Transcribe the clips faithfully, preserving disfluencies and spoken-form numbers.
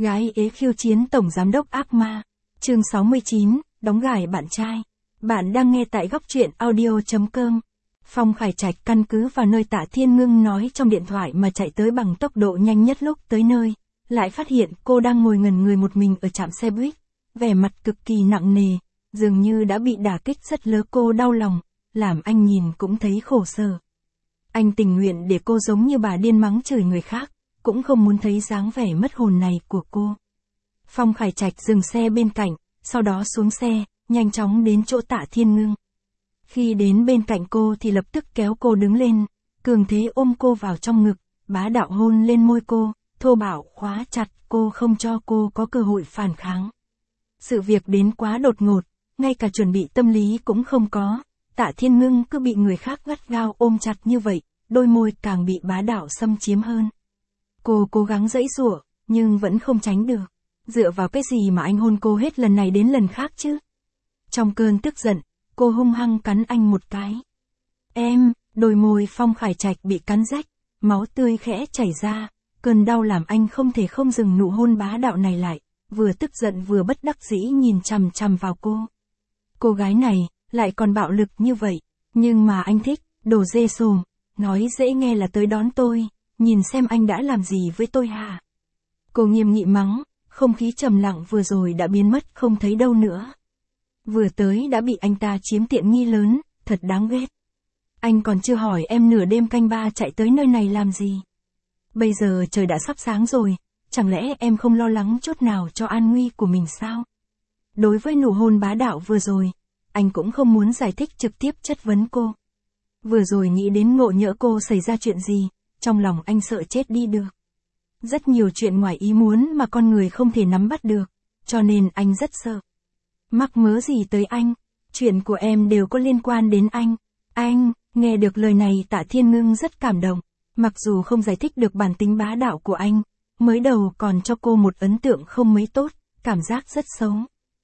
Gái ế khiêu chiến tổng giám đốc ác ma. Chương sáu mươi chín, đóng gài bạn trai. Bạn đang nghe tại góc truyện audio chấm com. Phong Khải Trạch căn cứ vào nơi Tạ Thiên Ngưng nói trong điện thoại mà chạy tới bằng tốc độ nhanh nhất. Lúc tới nơi, lại phát hiện cô đang ngồi ngẩn người một mình ở trạm xe buýt, vẻ mặt cực kỳ nặng nề, dường như đã bị đả kích rất lớn. Cô đau lòng, làm anh nhìn cũng thấy khổ sở. Anh tình nguyện để cô giống như bà điên mắng chửi người khác, cũng không muốn thấy dáng vẻ mất hồn này của cô. Phong Khải Trạch dừng xe bên cạnh, sau đó xuống xe, nhanh chóng đến chỗ Tạ Thiên Ngưng. Khi đến bên cạnh cô thì lập tức kéo cô đứng lên, cường thế ôm cô vào trong ngực, bá đạo hôn lên môi cô, thô bạo khóa chặt cô không cho cô có cơ hội phản kháng. Sự việc đến quá đột ngột, ngay cả chuẩn bị tâm lý cũng không có, Tạ Thiên Ngưng cứ bị người khác gắt gao ôm chặt như vậy, đôi môi càng bị bá đạo xâm chiếm hơn. Cô cố gắng giãy giụa, nhưng vẫn không tránh được. Dựa vào cái gì mà anh hôn cô hết lần này đến lần khác chứ? Trong cơn tức giận, cô hung hăng cắn anh một cái. Em, đôi môi Phong Khải Trạch bị cắn rách, máu tươi khẽ chảy ra, cơn đau làm anh không thể không dừng nụ hôn bá đạo này lại, vừa tức giận vừa bất đắc dĩ nhìn chằm chằm vào cô. Cô gái này, lại còn bạo lực như vậy, nhưng mà anh thích, đồ dê sồm, nói dễ nghe là tới đón tôi, nhìn xem anh đã làm gì với tôi hả? Cô nghiêm nghị mắng, không khí trầm lặng vừa rồi đã biến mất không thấy đâu nữa. Vừa tới đã bị anh ta chiếm tiện nghi lớn, thật đáng ghét. Anh còn chưa hỏi em nửa đêm canh ba chạy tới nơi này làm gì? Bây giờ trời đã sắp sáng rồi, chẳng lẽ em không lo lắng chút nào cho an nguy của mình sao? Đối với nụ hôn bá đạo vừa rồi, anh cũng không muốn giải thích trực tiếp chất vấn cô. Vừa rồi nghĩ đến ngộ nhỡ cô xảy ra chuyện gì, trong lòng anh sợ chết đi được. Rất nhiều chuyện ngoài ý muốn mà con người không thể nắm bắt được, cho nên anh rất sợ. Mắc mớ gì tới anh, chuyện của em đều có liên quan đến anh. Anh, nghe được lời này Tạ Thiên Ngưng rất cảm động, mặc dù không giải thích được bản tính bá đạo của anh, mới đầu còn cho cô một ấn tượng không mấy tốt, cảm giác rất xấu.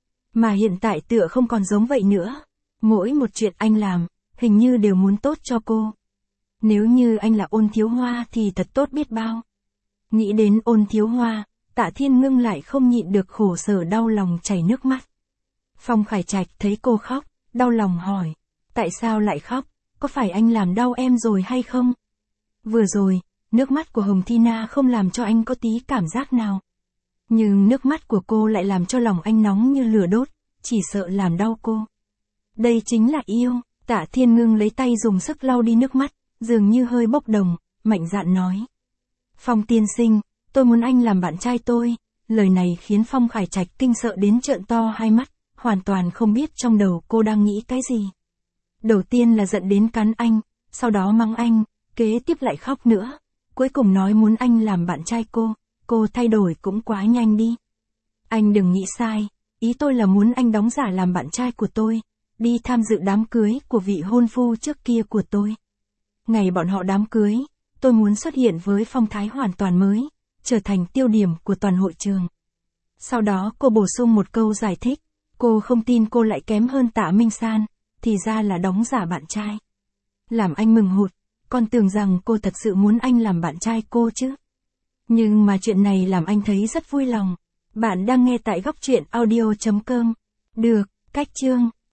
Mà hiện tại tựa không còn giống vậy nữa, mỗi một chuyện anh làm, hình như đều muốn tốt cho cô. Nếu như anh là Ôn Thiếu Hoa thì thật tốt biết bao. Nghĩ đến Ôn Thiếu Hoa, Tạ Thiên Ngưng lại không nhịn được khổ sở đau lòng chảy nước mắt. Phong Khải Trạch thấy cô khóc, đau lòng hỏi, tại sao lại khóc, có phải anh làm đau em rồi hay không? Vừa rồi, nước mắt của Hồng Thi Na không làm cho anh có tí cảm giác nào. Nhưng nước mắt của cô lại làm cho lòng anh nóng như lửa đốt, chỉ sợ làm đau cô. Đây chính là yêu, Tạ Thiên Ngưng lấy tay dùng sức lau đi nước mắt, dường như hơi bốc đồng, mạnh dạn nói. Phong tiên sinh, tôi muốn anh làm bạn trai tôi. Lời này khiến Phong Khải Trạch kinh sợ đến trợn to hai mắt, hoàn toàn không biết trong đầu cô đang nghĩ cái gì. Đầu tiên là giận đến cắn anh, sau đó mắng anh, kế tiếp lại khóc nữa, cuối cùng nói muốn anh làm bạn trai cô, cô thay đổi cũng quá nhanh đi. Anh đừng nghĩ sai, ý tôi là muốn anh đóng giả làm bạn trai của tôi, đi tham dự đám cưới của vị hôn phu trước kia của tôi. Ngày bọn họ đám cưới, tôi muốn xuất hiện với phong thái hoàn toàn mới, trở thành tiêu điểm của toàn hội trường. Sau đó cô bổ sung một câu giải thích, cô không tin cô lại kém hơn Tạ Minh San, thì ra là đóng giả bạn trai. Làm anh mừng hụt, còn tưởng rằng cô thật sự muốn anh làm bạn trai cô chứ. Nhưng mà chuyện này làm anh thấy rất vui lòng. Bạn đang nghe tại góc truyện audio chấm com. Được, cách chương.